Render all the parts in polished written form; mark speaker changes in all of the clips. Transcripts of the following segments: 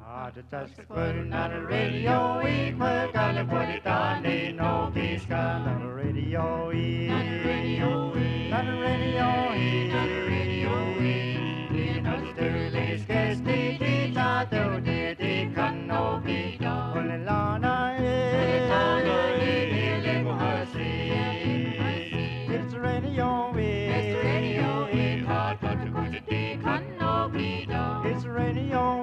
Speaker 1: Just putting on the radio, we gotta put it on, ain't no peace got on the radio, on the radio, on the radio, on the radio, in the sterling sketch, the tato, the cano, the Olelana, it's the radio, it's the radio, hot, but to go to the cano, it's the radio,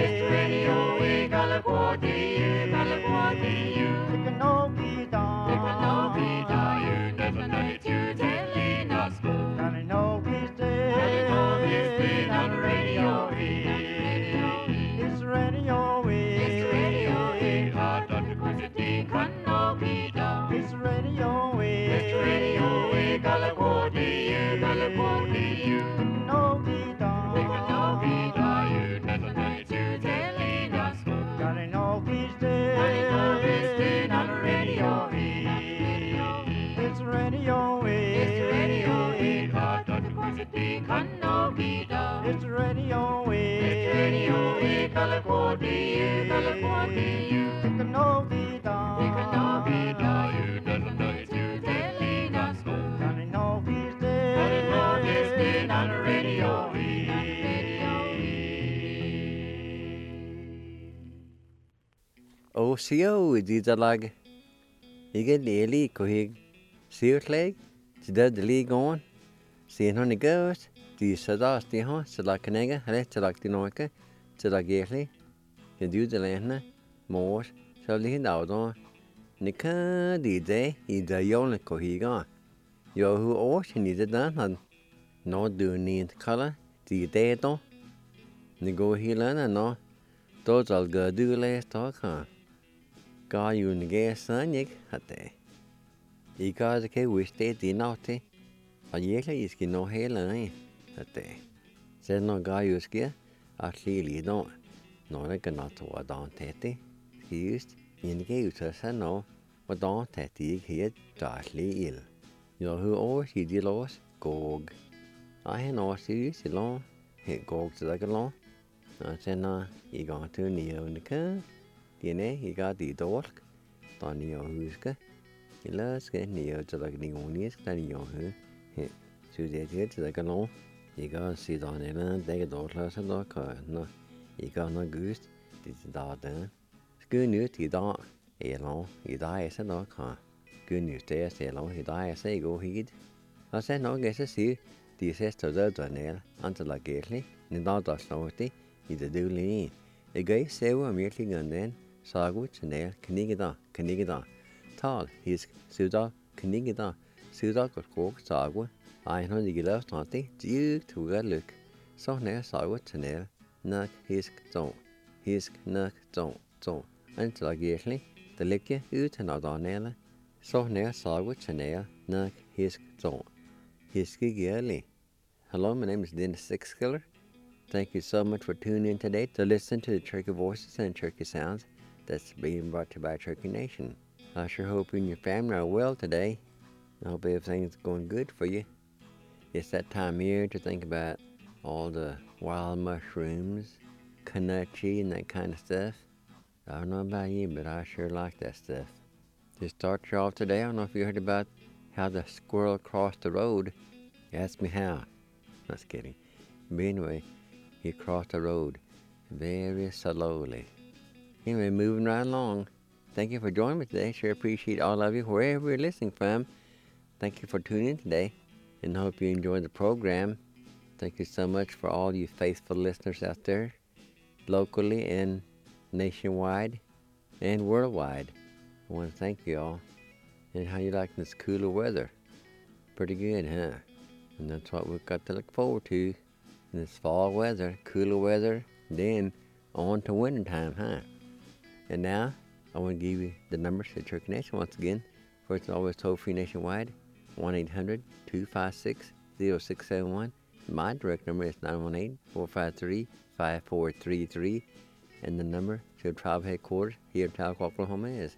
Speaker 1: It's radio, California, California, Ticanovida, you doesn't know it's you telling us. Johnny know he's dead, on the radio.
Speaker 2: Oh, see, these are like, you get the league, see your leg, the league on, seeing how it goes. Die sadas die ha, se la kenega, hele se la dinoike, se la geerli, je duw de lehne, moos, se li daudon, nika die de, de jolne kohiga. Jo hu oos, ni de dan had, no do ni in kala, die de don, ni go hilana no, do zal ga du les tak ha. Ga you ni ge sanik hatte. I ga de ke wish de di naughty, a yekla iski no hele Said no guy who's here, actually don't. No, I cannot what on tatty. He used in the gate to say no, what on tatty here, darkly ill. You know who always he did lost? Gog. I had no serious alone, hit Gog to like alone. I said no, he gone to Neo in the car. DNA, he got the dork. Don Neo who's good. He loves getting Neo to like the only than Neo who hit. So they did to like alone. You got see down there, they get all class and all no. You got no goose, this is that then. Good news, you don't, long, you die as a no car. Good news, there, say long, you die as a go heed. I said, no, guess I see, the sister of the nail, until like gately, and not that naughty, you do lean. A guy say, we're merely and then, sagwich and nail, canigida. Tall, he's suda, canigida, suda got coke, sagwa. I know the last naughty, duke to good look. So near saw what to nail, knock his zone, until I gently, the lick you and out on nail. So near saw what to nail, knock his zone, his giggy. Hello, my name is Dennis Sixkiller. Thank you so much for tuning in today to listen to the Turkey voices and Turkey sounds that's being brought to you by Turkey Nation. I sure hope you and your family are well today. I hope everything's going good for you. It's that time of year to think about all the wild mushrooms, kanachi, and that kind of stuff. I don't know about you, but I sure like that stuff. To start you off today, I don't know if you heard about how the squirrel crossed the road. Ask me how. Just kidding. But anyway, he crossed the road very slowly. Anyway, moving right along. Thank you for joining me today. Sure appreciate all of you, wherever you're listening from. Thank you for tuning in today. And hope you enjoyed the program. Thank you so much for all you faithful listeners out there, locally and nationwide and worldwide. I want to thank you all. And how you like this cooler weather? Pretty good, huh? And that's what we've got to look forward to in this fall weather, cooler weather, then on to winter time, huh? And now, I want to give you the numbers to Turkey Nation once again. First, always toll-free nationwide. 1-800-256-0671. My direct number is 918-453-5433. And the number to the tribe headquarters here in Talcott, Oklahoma is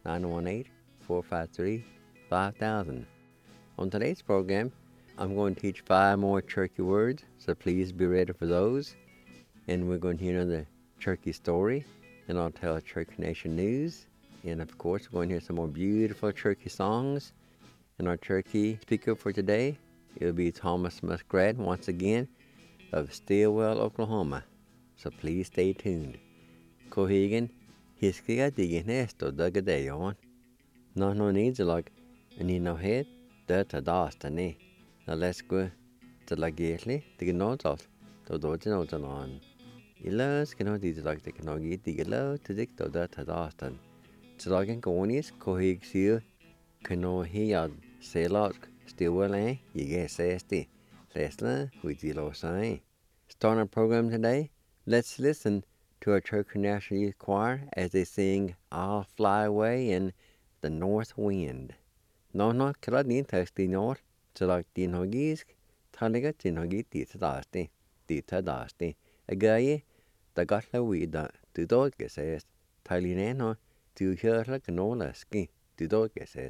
Speaker 2: 918-453-5000. On today's program, I'm going to teach 5 more Cherokee words, so please be ready for those. And we're going to hear another Turkey story, and I'll tell Turkey Nation news. And of course, we're going to hear some more beautiful Turkey songs. And our Turkey speaker for today, it'll be Thomas Muskrat once again of Stillwell, Oklahoma. So please stay tuned. Kohegan, hiskiga digin esto dagadayon. No needs like any no head, that a dastani. Now let's go to la gately, the notes to do the notes on. Ilas cannot do like the canogi, the low to dicto that a dastan. So like in Gonis, Kohig seal, cano head, say lot, Stillwell, you get sasty. Leslie, with the low sign. Starting our program today, let's listen to our Turkey National Youth Choir as they sing I'll Fly Away in the North Wind. No, Karadin Texty North, so like Dinhogisk, Taliga Dinhogi Dita Dasti. A guy, the Gatla Wida, the dog says, Talinano, to hear like an old ski, the dog says.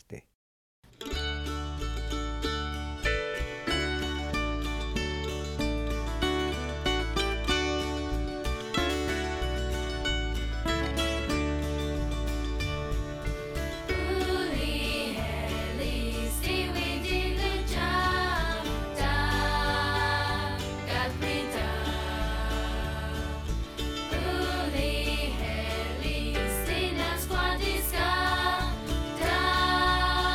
Speaker 3: Da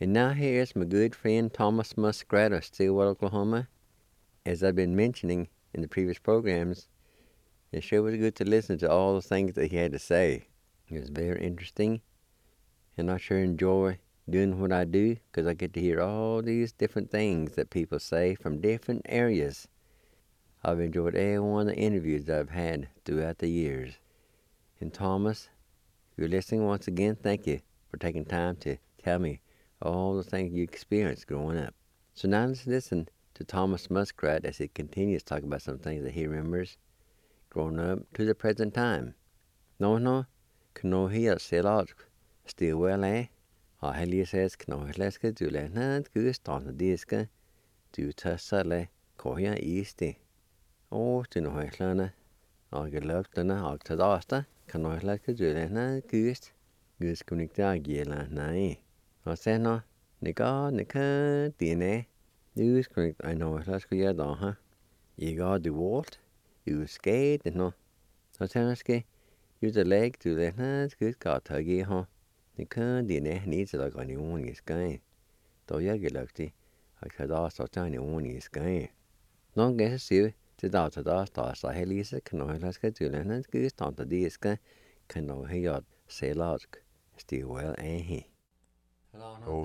Speaker 2: And now here's my good friend Thomas Muskrat of Stillwater, Oklahoma. As I've been mentioning in the previous programs, it sure was good to listen to all the things that he had to say. It was very interesting, and I sure enjoy doing what I do because I get to hear all these different things that people say from different areas. I've enjoyed every one of the interviews that I've had throughout the years. And Thomas, if you're listening once again, thank you for taking time to tell me all the things you experienced growing up. So now let's listen to Thomas Muskrat as he continues to talk about some things that he remembers growing up to the present time. No, knohi selot Stillwater. Hellige says knohileska du lennad gustan diska du tassale koya isti. O du knohislana agelöftena agtadasta knohileska du lennad gus kunikta gila nai. Og sen nika dine gus kunikta knohileska yadaha. Iga du volt du skate no. Og sen ske the leg to the hands good got tuggy huh. The can the needs like on the one is going. Though you get lucky, I could also tiny one is going. Non guess you to doubt the dust as I Lisa can I let's get to the hands good on the disc can no hear say large still well ain't he.
Speaker 3: Oh.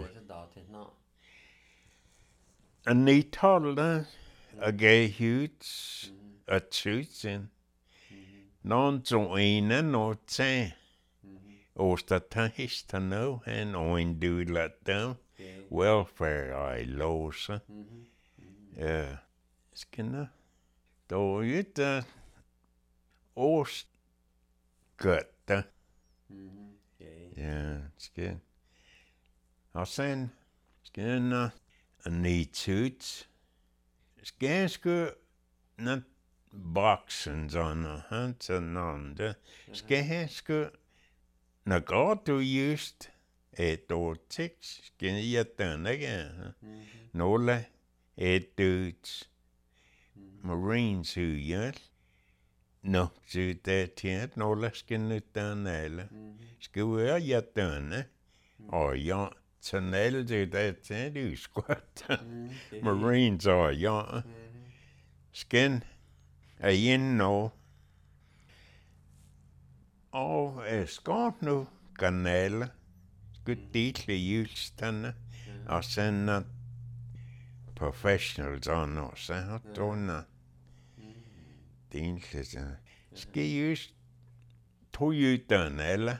Speaker 3: En ny tale a gay huts a tutsin. Non joina no te. Osta tahista no and oin do let them. Welfare I losa. Skinna. Do it ost gutta. Yeah, skin. I'll send skin a neat suits. Skin not boxens on the hunt and on the skeheske na gato just ett år tix skin jätten again nola ett dudes Marines who yes no så det tjänt nola skin utan eller skulle jätten och ja tunnel det du squat Marines are ja skin no. Skårt nu kanaler. Good deedly julstande. Og sen professionals on os. Donna. Deedly. Skal just to utan eller?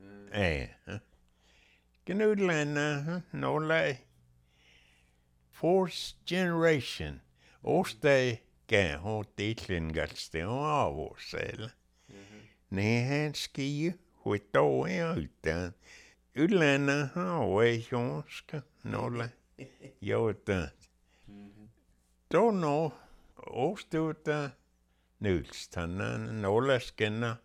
Speaker 3: Genudlande. No lay. Fourth generation. Årsdag. Kan ha titlen galste av oss eller. Nej, han skier skit av utan. Utlänna har väjonska nolla. Jag det. Då nå åstota nulstannan nolla skinna.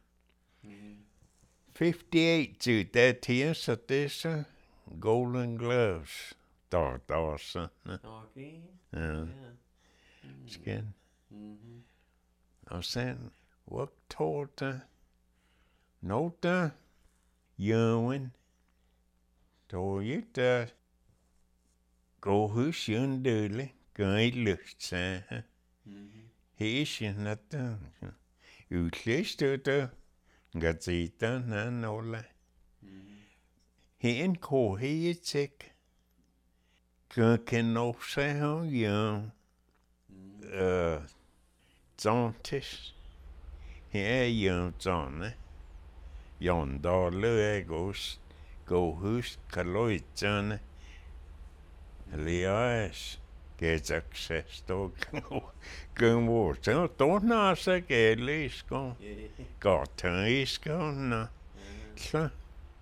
Speaker 3: 58 to that here så dessa Golden Gloves. Då så.
Speaker 2: Okay.
Speaker 3: Ja. Skin. Og sen what tårta nota Jørgen då gick det gå hus jøndøle gør et lyst sagde hæsjen at udklæstøtte gazeta na nola hen ko heetek kan også sige ja Zontis. Her er Jonne. Jon Dalle gå hus kaloitjane. Elias get access to go water. Don't nasa gelisko. Gata isko na. Så.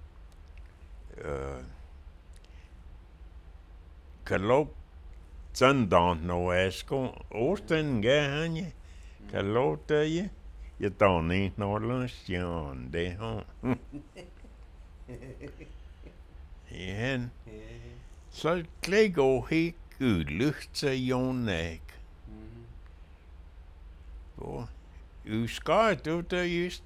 Speaker 3: Kalop Sundown no esko. Osten gahanje. Kalota je. Je dan niet naar lunchen, de ha. En så klikker helt lucht til jonek. Og u skal du der just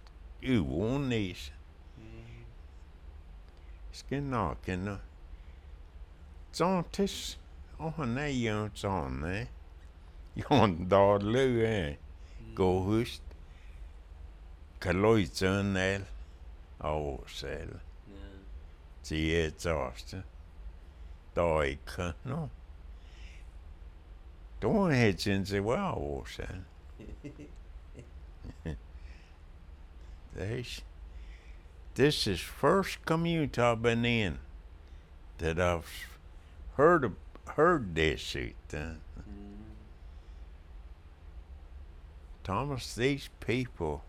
Speaker 3: uonis. Skal naken. Tis on a young on, eh? Yon dog loo, eh? Go hust. Kaloitsen el. Sel. Tie taste. Daika, no. Don't hit into wow, sel. This is first community I've been in that I've heard this shit. Thomas, these people,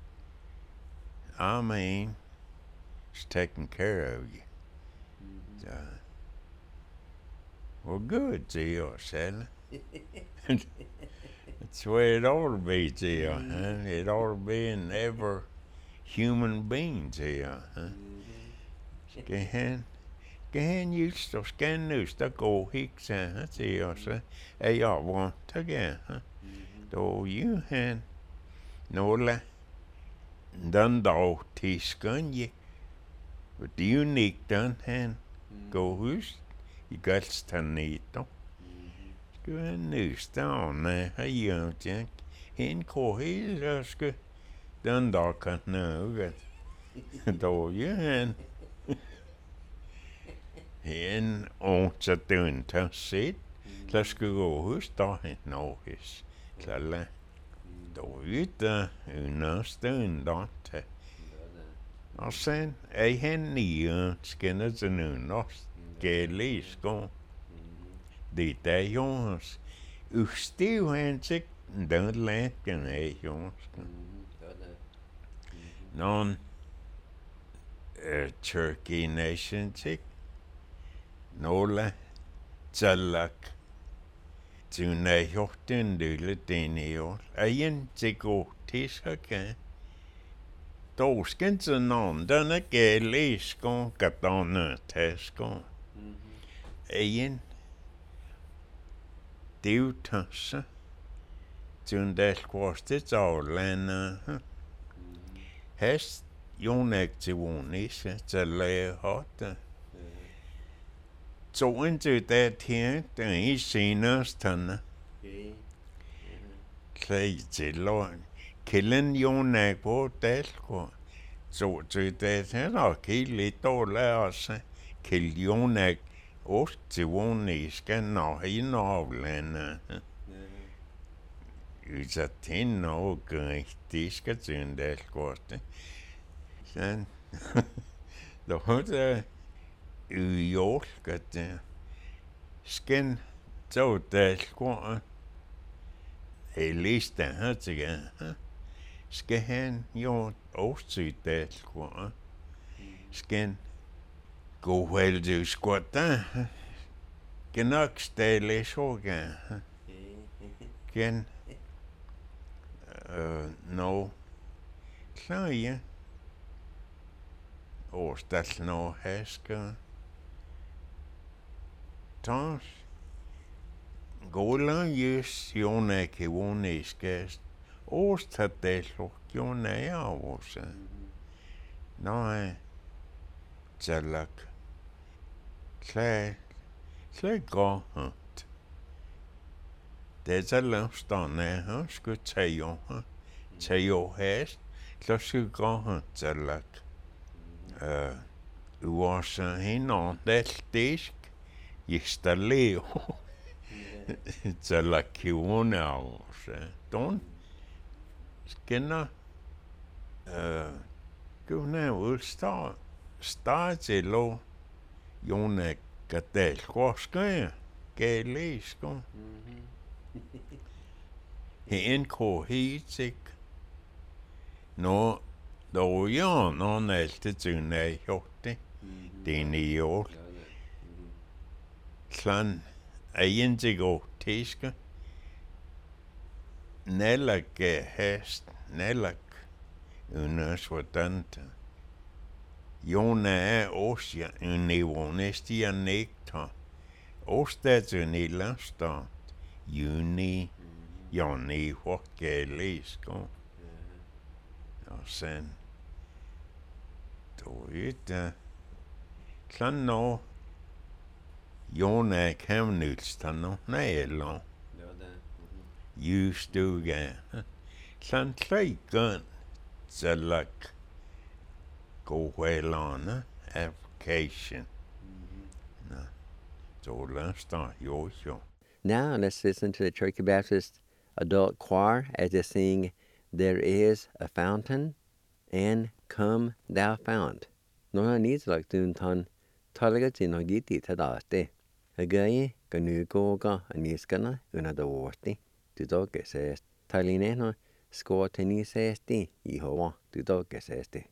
Speaker 3: I mean, is taking care of you. Well, good, Gio, Sally. That's the way it ought to be, Gio, huh? It ought to be in every human being, Gio, huh? Gehen just to scan news to go hicks, huh, Gio, so I want to get, huh? Då you han några dog tiskan je. But you nick done han go hus. You got stanito. Sku han nystan ha young jack. Hen ko hil sku den dog kan något. Då you han. Hen åt dun ta sit. La sku go hus då han någis. Klar. Då ute understund inte. Och sen är han nya skinner till nu gelisko. Det är Jonas. Ustiu han sig den läken är Jonas. Non Turkey nation sig. Nola Zalak. Tuna hjorten dylle den i år. Egen til god tidshakke. Torsken til nån, denne gæle skån, katane taskån. Egen divtasse. Tun del kostet avlande. Hest jonek til vonisse, til læge hotte. Så into that here, den I senest tanne. Klæg til lort. Killen jonak på dalko. Så til det her, og kilde dårlig også. Kild jonak også til vonisken og hende aflande. Usa tin og rigtig skal til en dalko. Sådan. Da hørte York skin so dalko. Lista her til skal han jo også dalko. Skin gå vel du skåta. Nok stille soga. Ken no klar ja. Årstal no hæsker. Tons. Gola yes jonak voniskas. Årstal jonak avose. Nej. Zalak. Klar godt. Det er lavstående her. Skal tage her. Tage hæst. Så skal gå her. Zalak. USA hinnan disk installeo tällä kiunaus ton skenna kyllä startelo jonek katel koska kelisko hen ko hitik no då jag någon äldre tunne hjorte. Den i år. Klan egen til gå tiske. Nellak hæst. Nellak. Under svordante. Jona er også en niveau næste nægter. Årsdagen i lastat. Juni. Joni hårdt læsko. Og sen. Då ute. Klan nå. Jona kämnylstano näillä justuga. San tleikan sellak kohuelana application. No, so let's start your show.
Speaker 2: Now let's listen to the Cherokee Baptist Adult Choir as they sing There Is a Fountain and Come Thou Fount. Nona needs like doon ton talaga tinogiti tadaste. Agaye ganugoga aniskana unadaworti. Tudoge says Talineno score tenisesti Yehovah tudoge sesti.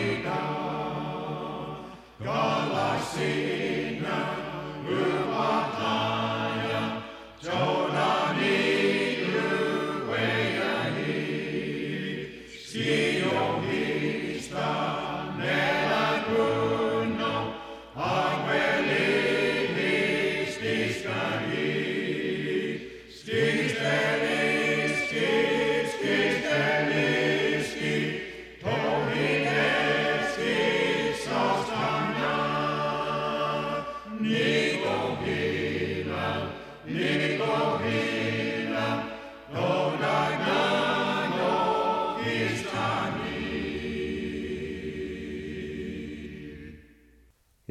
Speaker 4: Galasina, Rupa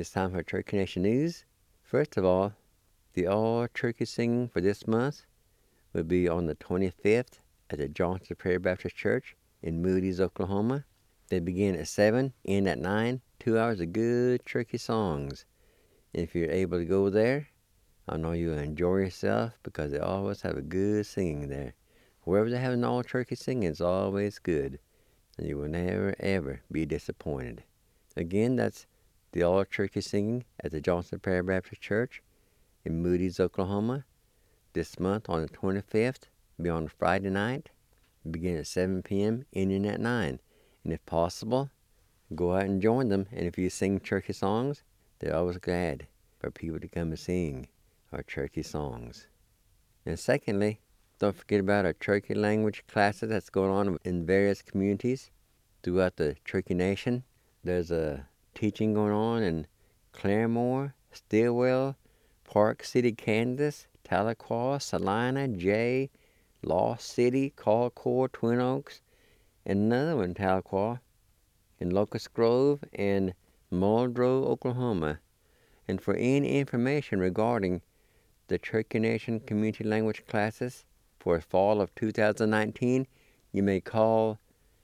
Speaker 2: It's time for Turkey Nation News. First of all, the all turkey singing for this month will be on the 25th at the Johnson Prairie Baptist Church in Moody's, Oklahoma. They begin at 7, end at 9, 2 hours of good turkey songs. And if you're able to go there, I know you'll enjoy yourself because they always have a good singing there. Wherever they have an all turkey singing, it's always good. And you will never, ever be disappointed. Again, that's the all turkey singing at the Johnson Prairie Baptist Church in Moody's, Oklahoma. This month on the 25th, be on Friday night, begin at 7 p.m., ending at 9. And if possible, go out and join them. And if you sing turkey songs, they're always glad for people to come and sing our turkey songs. And secondly, don't forget about our turkey language classes that's going on in various communities throughout the Turkey Nation. There's a teaching going on in Claremore, Stillwell, Park City, Kansas, Tahlequah, Salina, Jay, Lost City, Colcord, Twin Oaks, and another one in Tahlequah, in Locust Grove, and Muldrow, Oklahoma. And for any information regarding the Turkey Nation Community Language classes for fall of 2019, you may call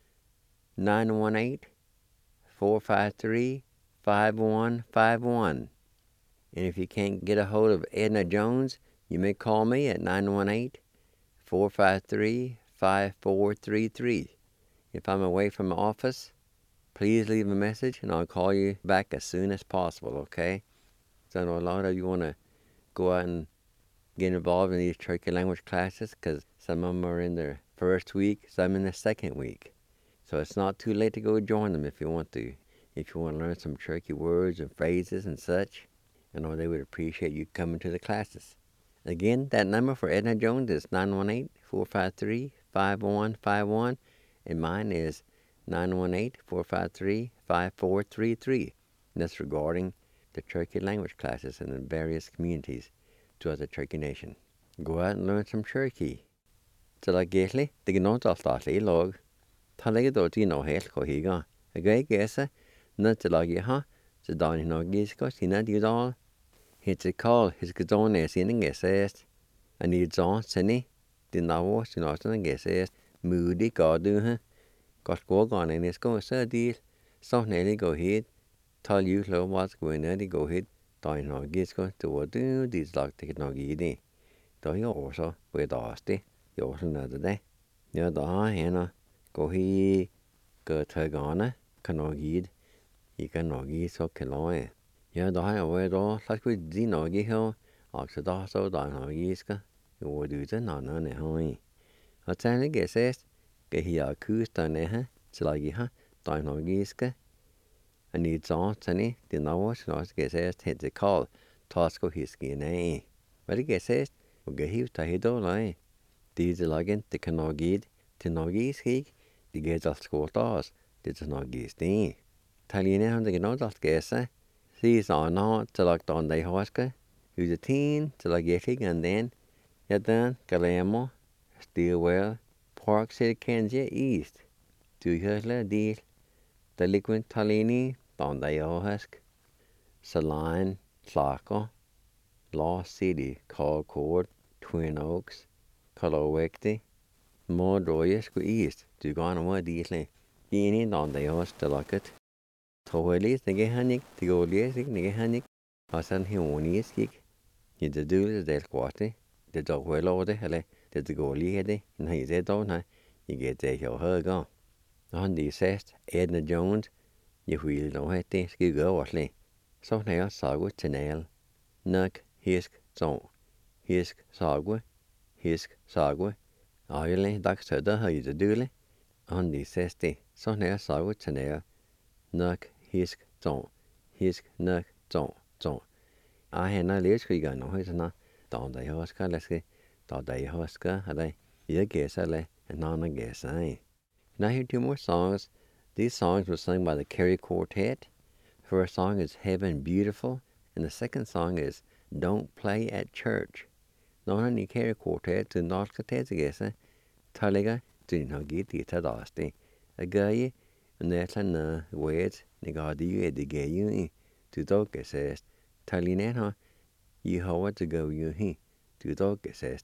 Speaker 2: 918-453-5151. And if you can't get a hold of Edna Jones, you may call me at 918-453-5433. If I'm away from the office, please leave a message and I'll call you back as soon as possible, okay? So I know a lot of you want to go out and get involved in these turkey language classes because some of them are in their first week, some in their second week. So it's not too late to go join them if you want to. If you want to learn some turkey words and phrases and such, I know they would appreciate you coming to the classes. Again, that number for Edna Jones is 918-453-5151, and mine is 918-453-5433. And that's regarding the turkey language classes in the various communities throughout the Turkey Nation. Go out and learn some turkey. Så la gæsli, det er noe til å i lag. Ta legge da til noe helt hva higa. Jeg gøy gæse, nødt til å lage ha, så da er noe giska, sine de da. Hit til kall, his gazone er sine gæsest. Jeg need zon, sine, de navå, sine også gæsest. Moody, gadu, ha. Godt gå gane, en sko, så deal. Så nælig gå hit. Ta ljus lov, hva skal vi nødig gå hit. Da er noe giska, til å du, de slag til noe i det. Da er jeg også på et avsted. Jeg også nødde det. Ja, da har henne gå hit, gå til gane, kan noe gid. Jeg kan noe gid så kaløye. Ja, da har jeg vært da, så skal vi de noe i her. Altså da så da noe giska. Jeg var ute, noe nødde. Og særlig jeg ses, jeg har kusten her, så jeg har, da er noe giska. Jeg need sånn, sånn, det noe som også jeg ses, helt til kall, ta skal hiske ned. Hva det jeg ses, og jeg har tatt da, nei. Disse lagen, det kan noe gid, til noe giskig, det gir alt skålt av oss, det er noe gisning. Talene har det noe alt gese, sier sånn til lagt an de haske, ut av tin, til lagt gikk and then, ja den, Galemo, Stillwell, Park City, Kansas, East. Du hører deal, det ligger talene, dan de haske, Saline, Clarko, Lost City, Colcord, Twin Oaks, Kalowekti, Mordroyesko East, du gana wa deal, Gini dan de haske til lagt. Tohelis nige hanik, tigoliesik nige hanik, hasan hionieskik, I det dule del kwati, det dogwelode, eller det tigoliede, nei det dona, I get det jo høga. Han de sest, Edna Jones, I vil no hette, skal gå ordentlig. Så når sagu til nok hisk så, hisk sagu, Ayli dagstødda høyde dule, han de seste, så når sagu til nok hisk så, nok så. Henne livskriger nå høytene, da de høsker, leske, da de høsker, eller jeg gæser, eller en annen gæser. Now here 2 more songs. These songs were sung by the Carey Quartet. The first song is Heaven Beautiful, and the second song is Don't Play at Church. Nå har ni Carey Quartet til norske tedsegæse, talega til nå gitt I tadasti. A gøye, and that's an words, ni ga de edigay, tu to que se talinen ha you how to go you he tu to que se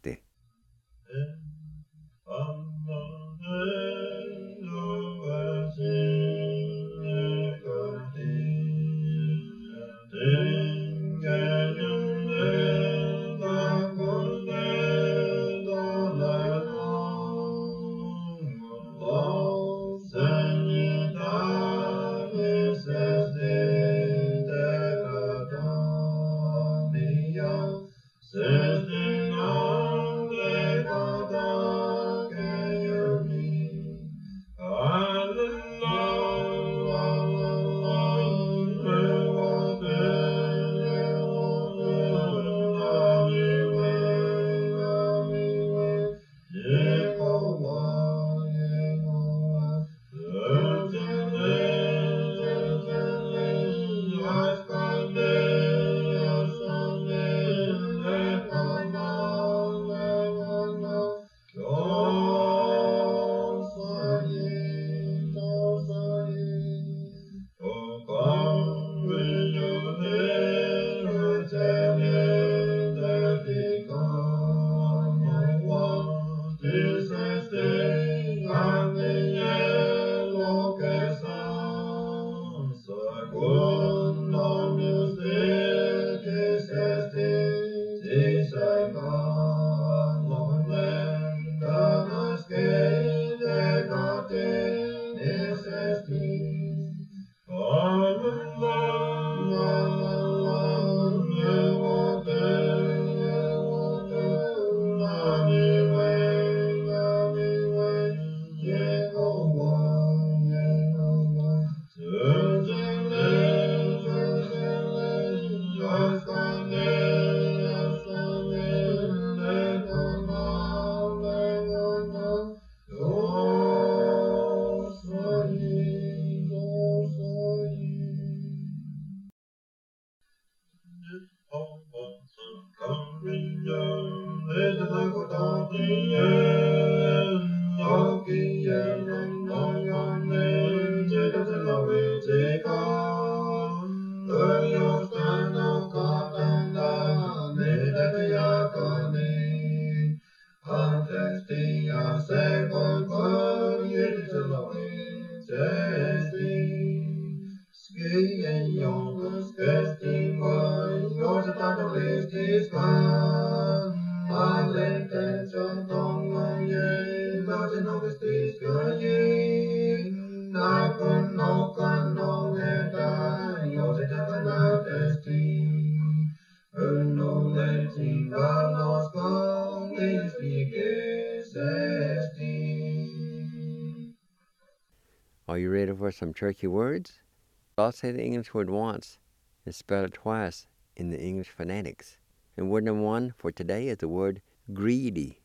Speaker 2: Are you ready for some tricky words? I'll say the English word once and spell it twice in the English phonetics. And word number one for today is the word greedy.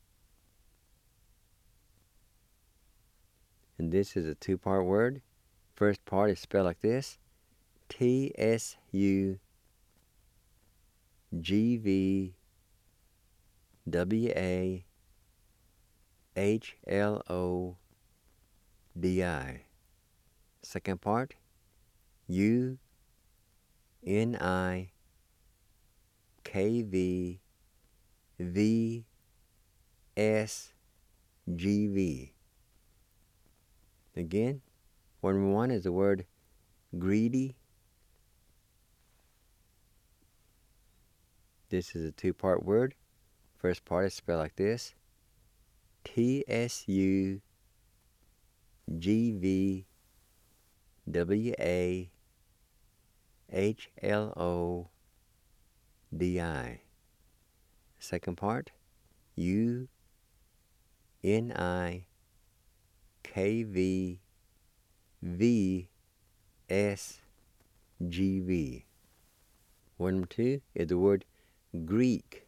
Speaker 2: And this is a two-part word. First part is spelled like this: TSUGVWAHLODI. Second part, UNIKVVSGV. Again, word number one is the word greedy. This is a two-part word. First part is spelled like this: TSUGVWAHLODI. Second part, UNIKVVSGV. Word number two is the word Greek.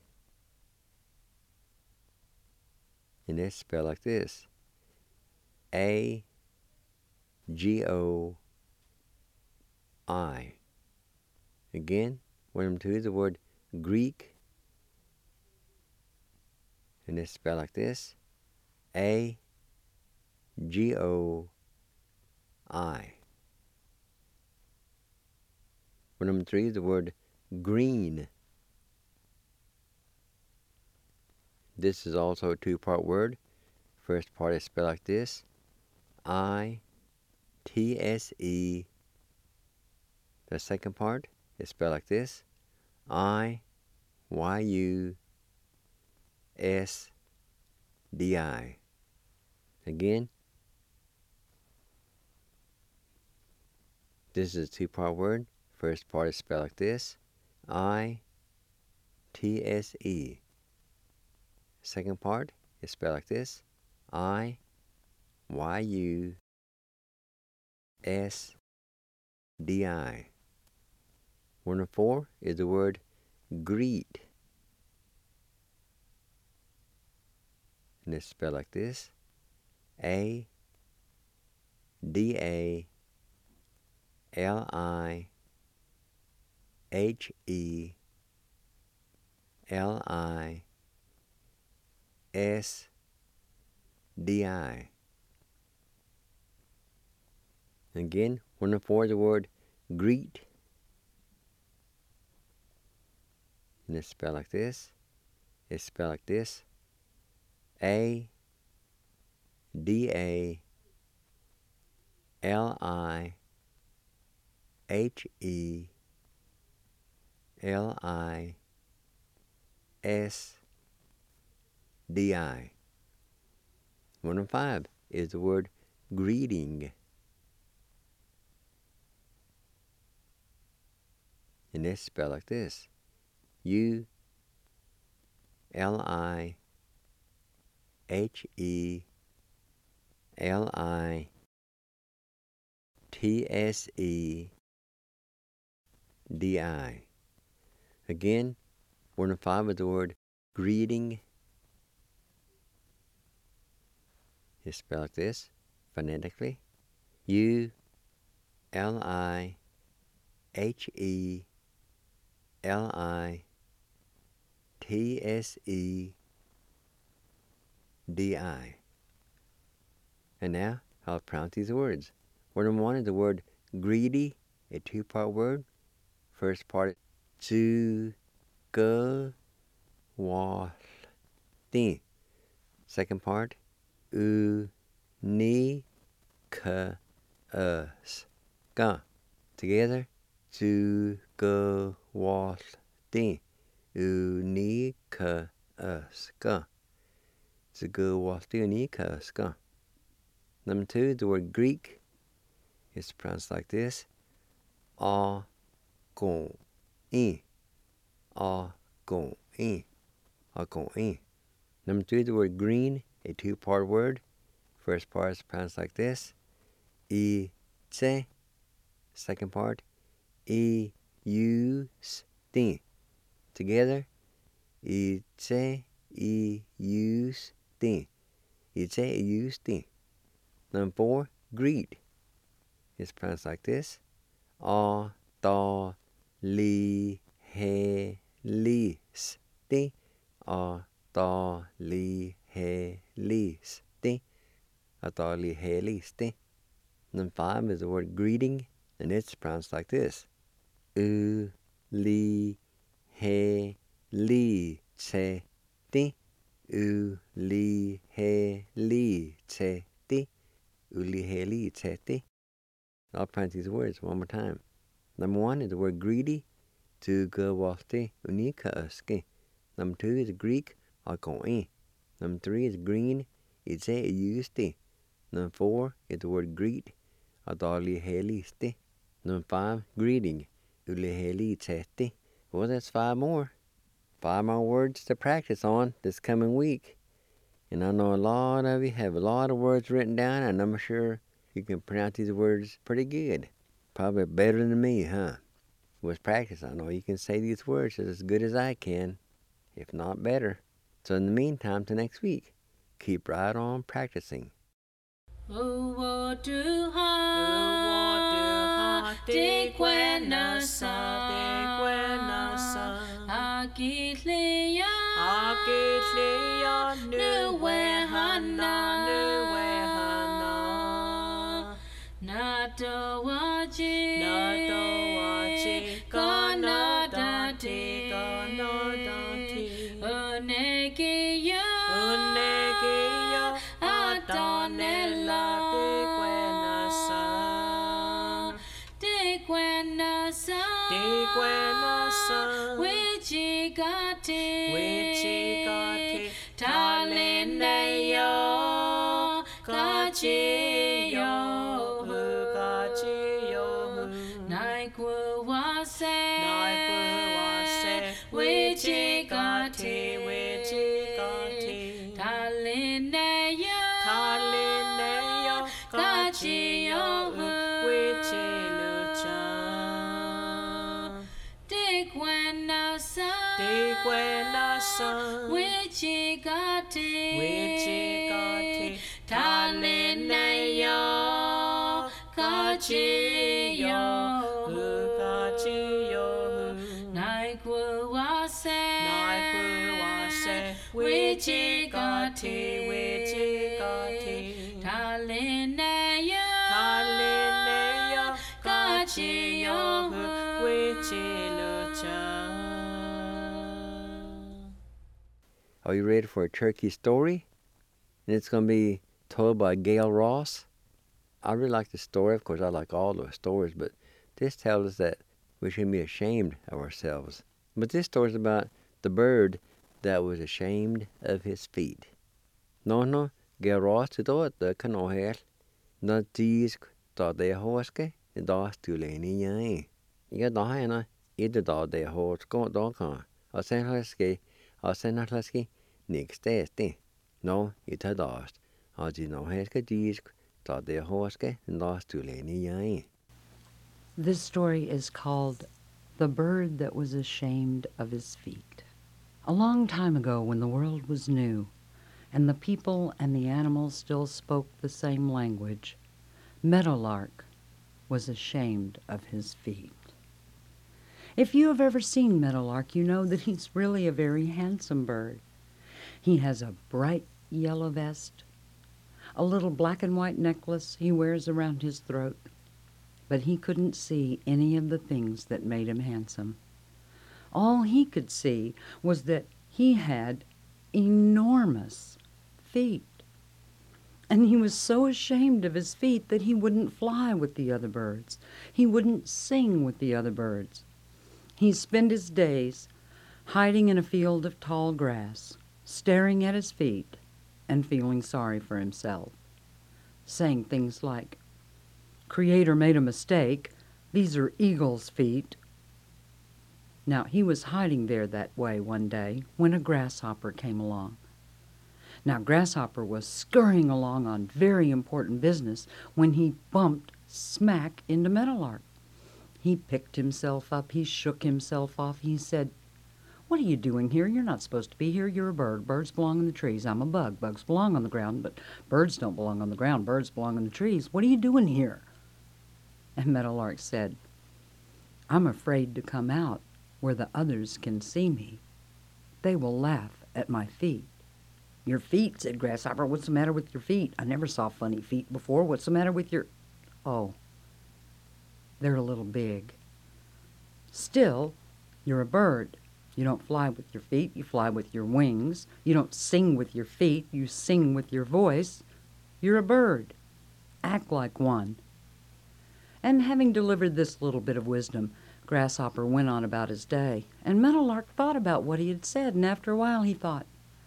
Speaker 2: And it's spelled like this: AGOI. Again, word number two is the word Greek. And it's spelled like this: AGOI. Word number 3 is the word green. This is also a two-part word. First part is spelled like this. I-T-S-E. The second part is spelled like this. I-Y-U-S-D-I. Again, this is a two-part word. First part is spelled like this. I-T-S-E. Second part is spelled like this. I-Y-U-S-D-I. Word number 4 is the word greet. And it's spelled like this. A-D-A-L-I-H-E-L-I-S-D-I. Again, word number 4 is the word greet. And it's spelled like this. It's spelled like this. A-D-A-L-I-H-E-L-I-S-D-I. Word number 5 is the word greeting. And it's spelled like this. U-L-I-H-E-L-I-T-S-E-D-I. Again, word number 5 is the word greeting. It's spelled like this, phonetically. U-L-I-H-E-L-I-T-S-E-D-I. And now, I'll pronounce these words. Word number 1 is the word greedy, a two-part word. First part, zu-ge-wa-thi. Second part, u-ni-ka-us-ka. Together, zu-ge-wa-thi. U-ni-ka-us-ka. Zu-ge-wa-thi, u-ni-ka-us-ka. Number 2, the word Greek is pronounced like this. A-go-i. A-go-i. A-go-i. Number 3, the word green, a two-part word. First part is pronounced like this. I-tse. Second part, I-use-ti. Together, I-tse, I-use-ti. I-tse, I-use-ti. Number 4, greet. It's pronounced like this. A-ta-li-he-lis-ti. A-ta-li-he-lis-ti. A-ta-li-he-lis-ti. Number 5 is the word greeting, and it's pronounced like this. U-li-he-li-tse-ti. U-li-he-li-tse-ti. U-li-he-li-tse-ti. I'll pronounce these words one more time. Number 1 is the word greedy. Tu-ge-wa-thi, uni-ka-us-ki. Number 2 is Greek, a-go-i. Number 3 is green, it's a-use-ti. Number 4 is the word greet, a-da-li-he-li-sti. Number 5, greeting, u-li-he-li-tse-ti. Well, that's 5 more. 5 more words to practice on this coming week. And I know a lot of you have a lot of words written down, and I'm sure you can pronounce these words pretty good. Probably better than me, huh? With practice, I know you can say these words as good as I can, if not better. So in the meantime, till next week, keep right on practicing.
Speaker 4: Te quenasa, Akitleya, Nuwehana, Natowachi, chi yo hu
Speaker 5: ca chi yo hu
Speaker 4: nai ku wa se
Speaker 5: nai ku wa se
Speaker 4: we chi ga ti
Speaker 5: we chi ga ti
Speaker 4: ta lin ne yo
Speaker 5: ta lin ne yo
Speaker 4: ga chi yo hu
Speaker 5: we chi lu cha
Speaker 4: ti kwen na sa
Speaker 5: ti kwen na sa
Speaker 4: we chi ga ti
Speaker 5: we chi ga ti
Speaker 4: ta lin ne yo ga chi yo hu
Speaker 5: ga chi yo hu
Speaker 4: nai ku wa se
Speaker 5: nai ku wa se
Speaker 4: we chi ga ti
Speaker 5: we chi ga ti
Speaker 4: ta lin ne yo
Speaker 5: ta lin ne yo
Speaker 4: ga chi yo hu
Speaker 5: we chi lu cha.
Speaker 2: Are you ready for a turkey story? And it's going to be told by Gail Ross. I really like the story. Of course, I like all the stories, but this tells us that we shouldn't be ashamed of ourselves. But this story is about the bird that was ashamed of his feet. No, Gail Ross to do it, the canoe. Not these, thought they horske, and das to Lenny Yang. You got the hina, either dog they horse, go dog on. I send her ski. I send her ski. Next day, no, it had lost. I did no heska these, thought they horske, and das to Lenny Yang.
Speaker 6: This story is called The Bird That Was Ashamed of His Feet. A long time ago, when the world was new, and the people and the animals still spoke the same language, Meadowlark was ashamed of his feet. If you have ever seen Meadowlark, you know that he's really a very handsome bird. He has a bright yellow vest, a little black and white necklace he wears around his throat, but he couldn't see any of the things that made him handsome. All he could see was that he had enormous feet. And he was so ashamed of his feet that he wouldn't fly with the other birds. He wouldn't sing with the other birds. He spent his days hiding in a field of tall grass, staring at his feet and feeling sorry for himself, saying things like, "Creator made a mistake. These are eagle's feet." Now, he was hiding there that way one day when a grasshopper came along. Now, Grasshopper was scurrying along on very important business when he bumped smack into Meadowlark. He picked himself up, he shook himself off, he said, "What are you doing here? You're not supposed to be here. You're a bird. Birds belong in the trees. I'm a bug. Bugs belong on the ground, but birds don't belong on the ground. Birds belong in the trees. What are you doing here?" And Meadowlark said, "I'm afraid to come out where the others can see me. They will laugh at my feet." "Your feet," said Grasshopper. "What's the matter with your feet? I never saw funny feet before. What's the matter with your—" "Oh, they're a little big." "Still, you're a bird. You don't fly with your feet, you fly with your wings. You don't sing with your feet, you sing with your voice. You're a bird. Act like one." And having delivered this little bit of wisdom, Grasshopper went on about his day. And Meadowlark thought about what he had said, and after a while he thought,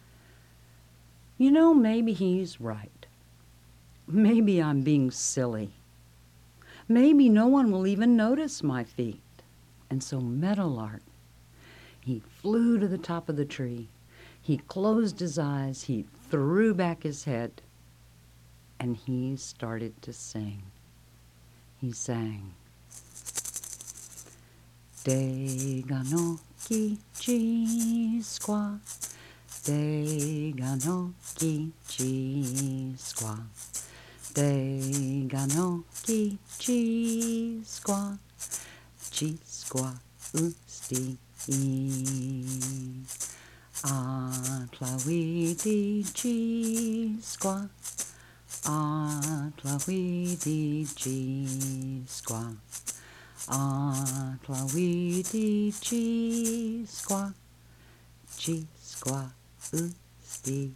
Speaker 6: "You know, maybe he's right. Maybe I'm being silly. Maybe no one will even notice my feet." And so Meadowlark, he flew to the top of the tree. He closed his eyes, he threw back his head, and he started to sing. He sang, "Deganoki chi squaw, Deganoki chi squaw, Deganoki chi squaw usti Atlawidi chi squaw, Atlawidi chi squaw, Atlawidi chi squaw usti.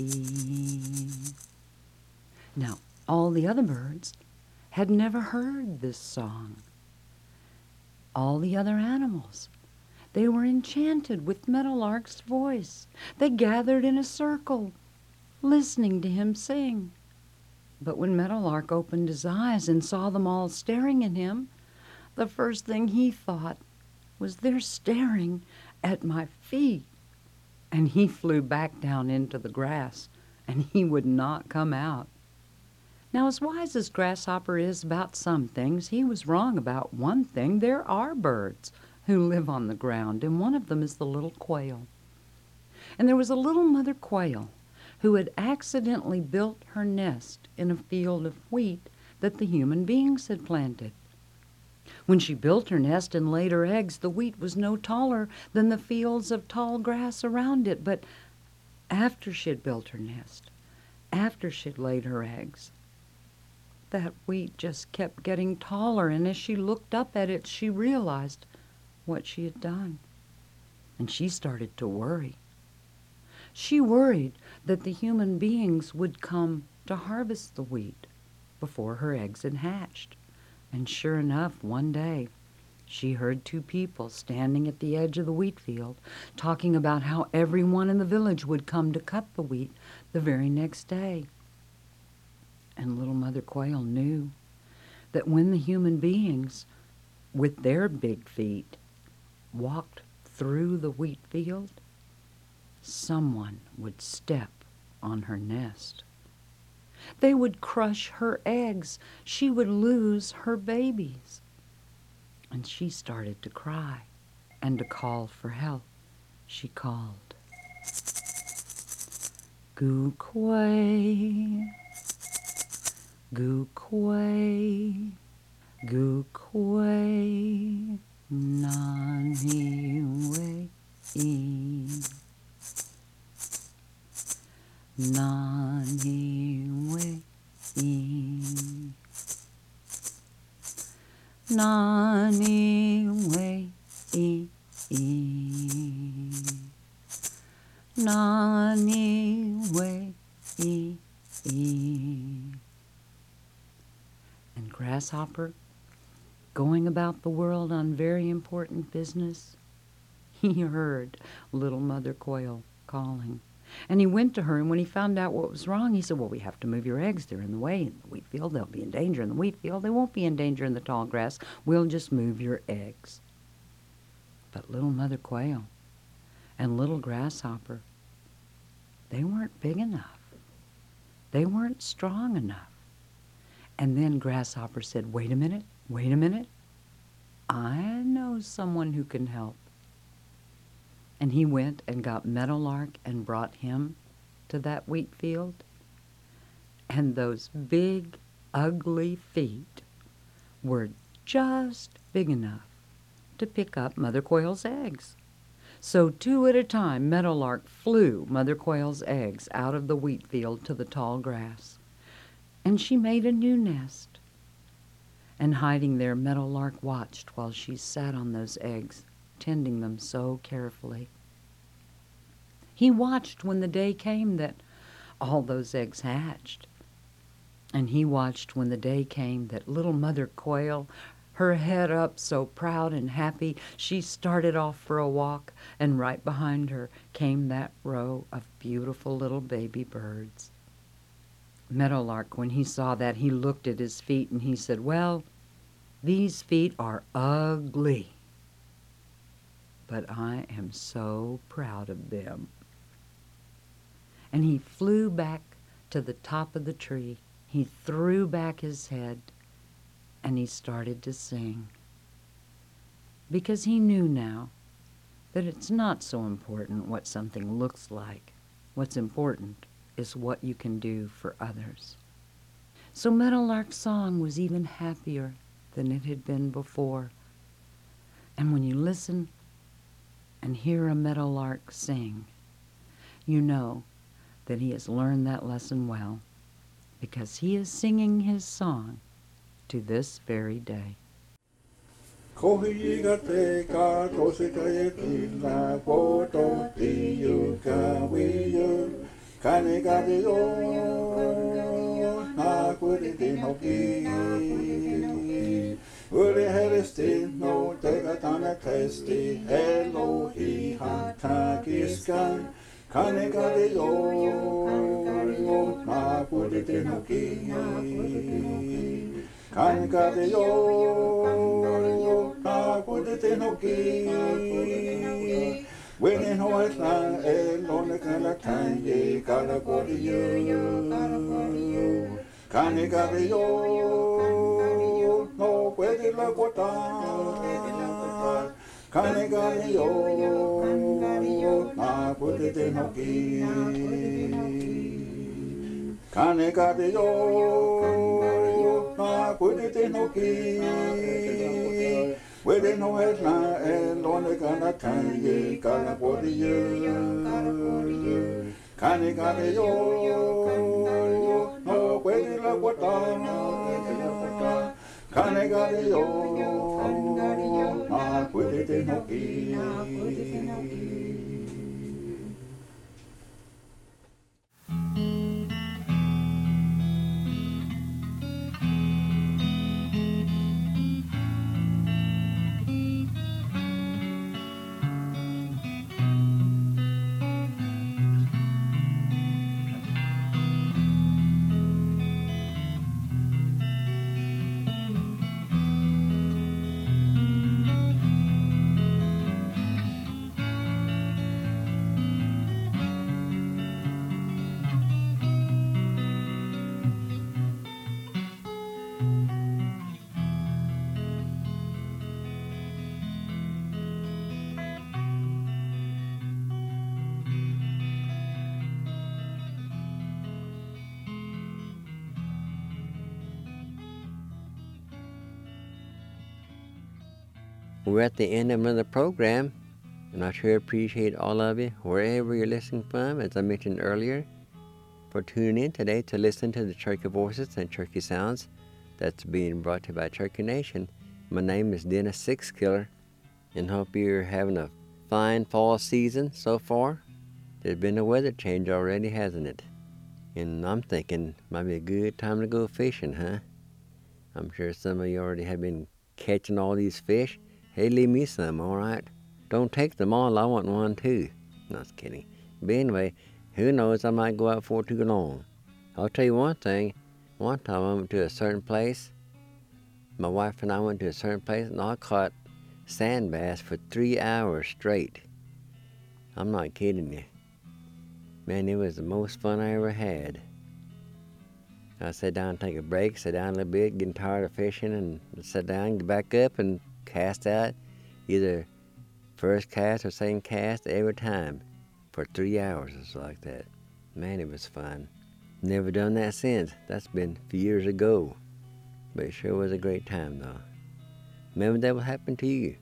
Speaker 6: Now, all the other birds had never heard this song. All the other animals, they were enchanted with Meadowlark's voice. They gathered in a circle, listening to him sing. But when Meadowlark opened his eyes and saw them all staring at him, the first thing he thought was, they're staring at my feet. And he flew back down into the grass, and he would not come out. Now, as wise as Grasshopper is about some things, he was wrong about one thing. There are birds who live on the ground, and one of them is the little quail. And there was a little mother quail who had accidentally built her nest in a field of wheat that the human beings had planted. When she built her nest and laid her eggs, the wheat was no taller than the fields of tall grass around it. But after she had built her nest, after she had laid her eggs, that wheat just kept getting taller, and as she looked up at it, she realized what she had done. And she started to worry. She worried that the human beings would come to harvest the wheat before her eggs had hatched. And sure enough, one day, she heard two people standing at the edge of the wheat field talking about how everyone in the village would come to cut the wheat the very next day. And little Mother Quail knew that when the human beings, with their big feet, walked through the wheat field, someone would step on her nest. They would crush her eggs. She would lose her babies. And she started to cry and to call for help. She called, "Goo-quay, goo-quay, goo-quay, nani-way, nani-way, nani-way, nani-way, And Grasshopper, going about the world on very important business, he heard little Mother Quail calling. And he went to her, and when he found out what was wrong, he said, "Well, we have to move your eggs. They're in the way in the wheat field. They'll be in danger in the wheat field. They won't be in danger in the tall grass. We'll just move your eggs." But little Mother Quail and little Grasshopper, they weren't big enough. They weren't strong enough. And then Grasshopper said, wait a minute. I know someone who can help." And he went and got Meadowlark and brought him to that wheat field. And those big, ugly feet were just big enough to pick up Mother Quail's eggs. So 2 at a time, Meadowlark flew Mother Quail's eggs out of the wheat field to the tall grass. And she made a new nest. And hiding there, Meadowlark watched while she sat on those eggs, tending them so carefully. He watched when the day came that all those eggs hatched. And he watched when the day came that little Mother Quail, her head up so proud and happy, she started off for a walk, and right behind her came that row of beautiful little baby birds. Meadowlark, when he saw that, he looked at his feet and he said, "Well, these feet are ugly, but I am so proud of them." And he flew back to the top of the tree. He threw back his head and he started to sing. Because he knew now that it's not so important what something looks like. What's important is what you can do for others. So Meadowlark's song was even happier than it had been before. And when you listen and hear a meadowlark sing, you know that he has learned that lesson well, because he is singing his song to this very day.
Speaker 1: Kohiga te ka kosika e tina poto tiu ka wiu kane ka te o na kuri te hoki uri heristi no te ka tana testi Elohi ha takiskan Kane kare yo, na pute te no ki. Kane kare yo, na pute te no ki. Wene no e la e lone kala tanye kala kore yo. Kane kare yo, no puede la kota. Kane kare yo, na pute te no ki. Kane kare yo, na pute te no ki. Wede no es la el lone kana tanye kana kore yo. Kane kare yo, no puede la kota. Kane kare yo, na pute te no ki.
Speaker 2: We're at the end of another program, and I sure appreciate all of you, wherever you're listening from, as I mentioned earlier, for tuning in today to listen to the Cherokee Voices and Cherokee Sounds that's being brought to you by Cherokee Nation. My name is Dennis Sixkiller, and hope you're having a fine fall season so far. There's been a weather change already, hasn't it? And I'm thinking might be a good time to go fishing, huh? I'm sure some of you already have been catching all these fish. Hey, leave me some, all right? Don't take them all. I want one, too. No, just kidding. But anyway, who knows? I might go out for too long. I'll tell you one thing. One time I went to a certain place. My wife and I went to a certain place, and I caught sand bass for 3 hours straight. I'm not kidding you. Man, it was the most fun I ever had. I sat down and take a break, sat down a little bit, getting tired of fishing, and sat down, get back up, and cast out either first cast or second cast every time for 3 hours or so like that. Man, it was fun. Never done that since. That's been a few years ago. But it sure was a great time, though. Maybe that will happen to you.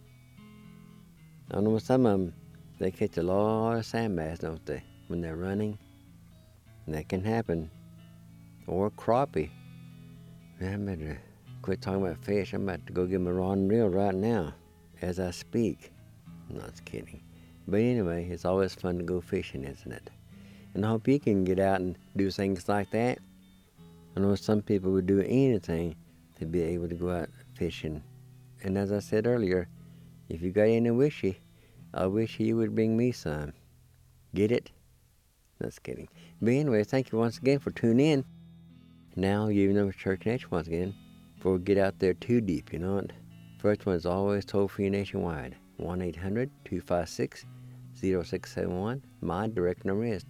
Speaker 2: I know some of them, they catch a lot of sand bass, don't they, when they're running? And that can happen. Or crappie. Man, I better quit talking about fish. I'm about to go get my rod and reel right now as I speak. I'm not kidding. But anyway, it's always fun to go fishing, isn't it? And I hope you can get out and do things like that. I know some people would do anything to be able to go out fishing. And as I said earlier, if you got any wishy, I wish you would bring me some. Get it? Just kidding. But anyway, thank you once again for tuning in. Now, you know Cherokee Nation once again. Before we get out there too deep, you know it. First one is always toll-free nationwide. 1-800-256-0671. My direct number is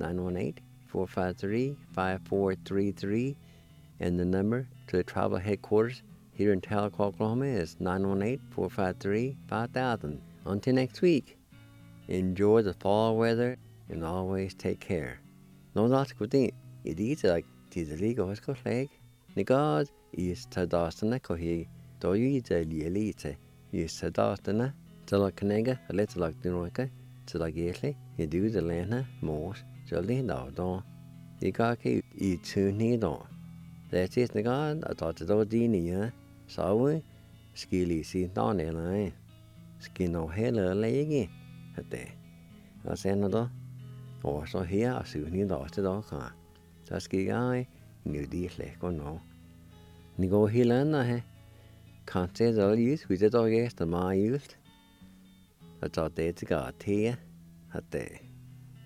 Speaker 2: 918-453-5433. And the number to the tribal headquarters here in Tahlequah, Oklahoma is 918-453-5000. Until next week, enjoy the fall weather and always take care. No lots of things. It is like the goes go flag. Nigaz is Tadastana Kohi, do you eat a lielite? You Tadastana, Talakanega, a little like the Noika, Talagately, you do the Lana, Morse, Jolly Dawdon. The Gaki eat soon need on. That's it, Nigaz, I thought it all Dini, so we skilly see down the line. Skin no hella leg at there. I said no, or so here I soon need lost it all. Så skal jeg nu de slækker nå. Ni går hele andre her. Kanskje det er just, hvis det er just det meget just. Jeg tager det til at te, at det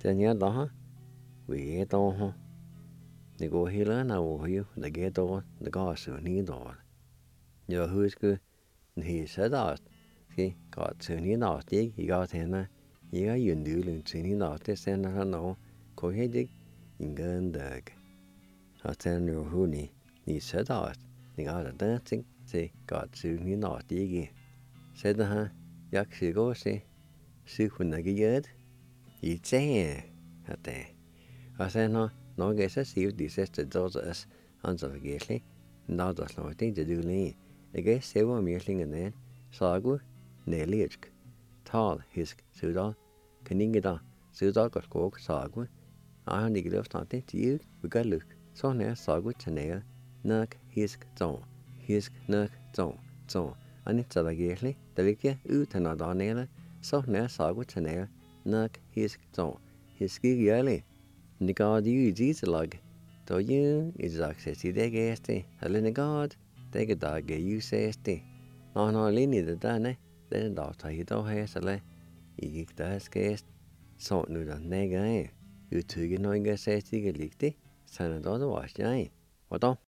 Speaker 2: Sen nhớ đó vì ghé to ho để cô hi lớn nào hiểu để ghé to để có sự ní đó nhờ hư cứ thì sẽ đó khi có sự ní đó thì có thể là ý cái nguyên liệu lên sự ní đó thì sen nó có hết đi 인간 덕 어떤 요훈이 니 서다 니가 어떤 제 가츠니 나티기 세다 약시고시 시훈나기 옅 이제 하대 아세노 노게서 시우 디세스 조저스 안저게리 나도 sloting to do lean 이게 세워 미싱은 사고 내리sk tal hisk 수다 그닝이다 수다 갖고 사고 I need to lift on it to you. We got look. So now, so good to nail. Nuck, hisk, zone. Hisk, nuck, zone. And it's a legally. The liquor, out and not on nail. So now, so good to nail. Nuck, hisk, zone. Hiski yelly. Nigard, you is log. To you is access to the guest. A little god. Take a dog, you say, no, Lini the done. Then daughter, he don't have a lay. You get that guest. So, no, the nigger. Utygen og engasjert i likte, sender da det var ikke jeg. Hva da?